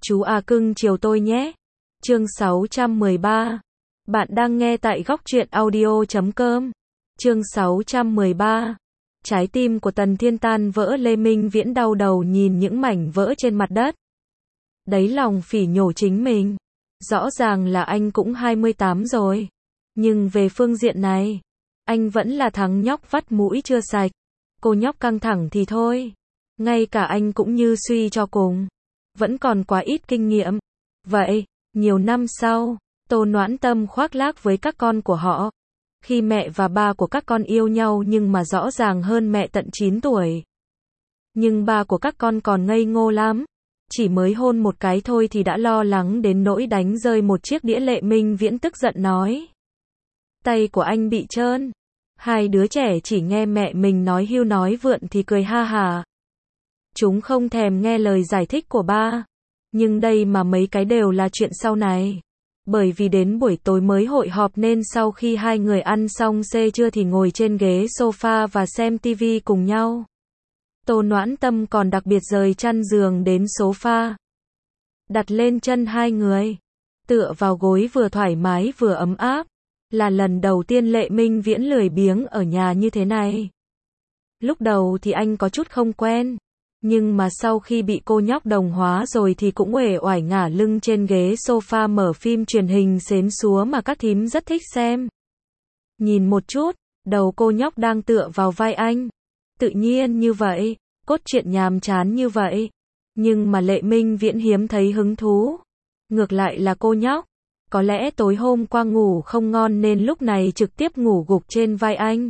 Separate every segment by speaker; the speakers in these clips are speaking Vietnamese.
Speaker 1: Chú à cưng chiều tôi nhé. Chương 613. Bạn đang nghe tại góc truyện audio.com. Chương 613. Trái tim của Tần Thiên tan vỡ. Lê Minh Viễn đau đầu nhìn những mảnh vỡ trên mặt đất. Đáy lòng phỉ nhổ chính mình. Rõ ràng là anh cũng 28 rồi. Nhưng về phương diện này, anh vẫn là thằng nhóc vắt mũi chưa sạch. Cô nhóc căng thẳng thì thôi. Ngay cả anh cũng như suy cho cùng. Vẫn còn quá ít kinh nghiệm. Vậy, nhiều năm sau, Tô Noãn Tâm khoác lác với các con của họ. Khi mẹ và ba của các con yêu nhau nhưng mà rõ ràng hơn mẹ tận 9 tuổi. Nhưng ba của các con còn ngây ngô lắm. Chỉ mới hôn một cái thôi thì đã lo lắng đến nỗi đánh rơi một chiếc đĩa. Lê Minh Viễn tức giận nói. Tay của anh bị trơn. Hai đứa trẻ chỉ nghe mẹ mình nói hưu nói vượn thì cười ha hà. Chúng không thèm nghe lời giải thích của ba. Nhưng đây mà mấy cái đều là chuyện sau này. Bởi vì đến buổi tối mới hội họp nên sau khi hai người ăn xong xê trưa thì ngồi trên ghế sofa và xem tivi cùng nhau. Tô Noãn Tâm còn đặc biệt rời chăn giường đến sofa. Đặt lên chân hai người. Tựa vào gối vừa thoải mái vừa ấm áp. Là lần đầu tiên Lê Minh Viễn lười biếng ở nhà như thế này. Lúc đầu thì anh có chút không quen. Nhưng mà sau khi bị cô nhóc đồng hóa rồi thì cũng uể oải ngả lưng trên ghế sofa mở phim truyền hình xến xúa mà các thím rất thích xem. Nhìn một chút, đầu cô nhóc đang tựa vào vai anh. Tự nhiên như vậy, cốt truyện nhàm chán như vậy. Nhưng mà Lê Minh Viễn hiếm thấy hứng thú. Ngược lại là cô nhóc. Có lẽ tối hôm qua ngủ không ngon nên lúc này trực tiếp ngủ gục trên vai anh.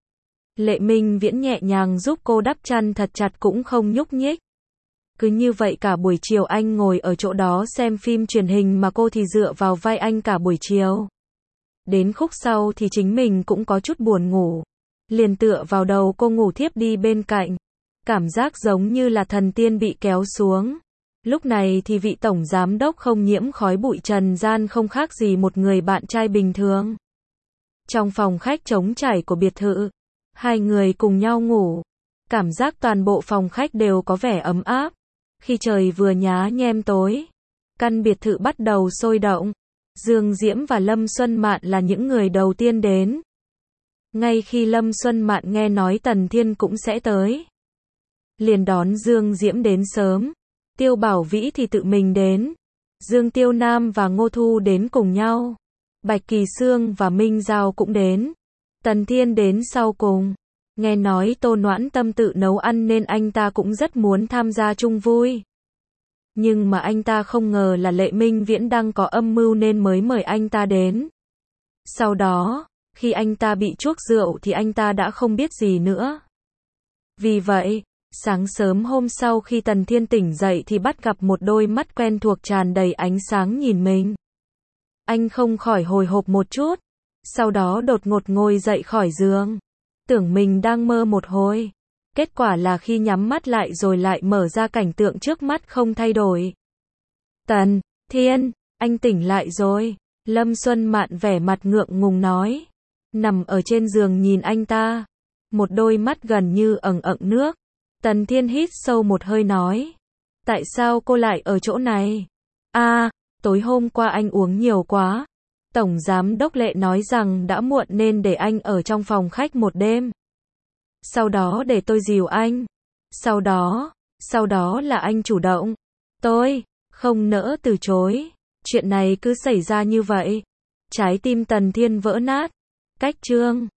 Speaker 1: Lê Minh Viễn nhẹ nhàng giúp cô đắp chăn thật chặt cũng không nhúc nhích. Cứ như vậy cả buổi chiều anh ngồi ở chỗ đó xem phim truyền hình mà cô thì dựa vào vai anh cả buổi chiều. Đến khúc sau thì chính mình cũng có chút buồn ngủ. Liền tựa vào đầu cô ngủ thiếp đi bên cạnh. Cảm giác giống như là thần tiên bị kéo xuống. Lúc này thì vị tổng giám đốc không nhiễm khói bụi trần gian không khác gì một người bạn trai bình thường. Trong phòng khách trống trải của biệt thự, hai người cùng nhau ngủ. Cảm giác toàn bộ phòng khách đều có vẻ ấm áp. Khi trời vừa nhá nhem tối, căn biệt thự bắt đầu sôi động. Dương Diễm và Lâm Xuân Mạn là những người đầu tiên đến. Ngay khi Lâm Xuân Mạn nghe nói Tần Thiên cũng sẽ tới, liền đón Dương Diễm đến sớm. Tiêu Bảo Vĩ thì tự mình đến. Dương Tiêu Nam và Ngô Thu đến cùng nhau. Bạch Kỳ Sương và Minh Giao cũng đến. Tần Thiên đến sau cùng. Nghe nói Tô Noãn Tâm tự nấu ăn nên anh ta cũng rất muốn tham gia chung vui. Nhưng mà anh ta không ngờ là Lê Minh Viễn đang có âm mưu nên mới mời anh ta đến. Sau đó, khi anh ta bị chuốc rượu thì anh ta đã không biết gì nữa. Vì vậy, sáng sớm hôm sau khi Tần Thiên tỉnh dậy thì bắt gặp một đôi mắt quen thuộc tràn đầy ánh sáng nhìn mình. Anh không khỏi hồi hộp một chút. Sau đó đột ngột ngồi dậy khỏi giường. Tưởng mình đang mơ một hồi. Kết quả là khi nhắm mắt lại rồi lại mở ra cảnh tượng trước mắt không thay đổi. Tần Thiên, anh tỉnh lại rồi. Lâm Xuân Mạn vẻ mặt ngượng ngùng nói. Nằm ở trên giường nhìn anh ta. Một đôi mắt gần như ẩn ẩn nước. Tần Thiên hít sâu một hơi nói. Tại sao cô lại ở chỗ này? Tối hôm qua anh uống nhiều quá. Tổng giám đốc Lệ nói rằng đã muộn nên để anh ở trong phòng khách một đêm. Sau đó để tôi dìu anh. Sau đó là anh chủ động. Tôi không nỡ từ chối. Chuyện này cứ xảy ra như vậy. Trái tim Tần Thiên vỡ nát. Cách chương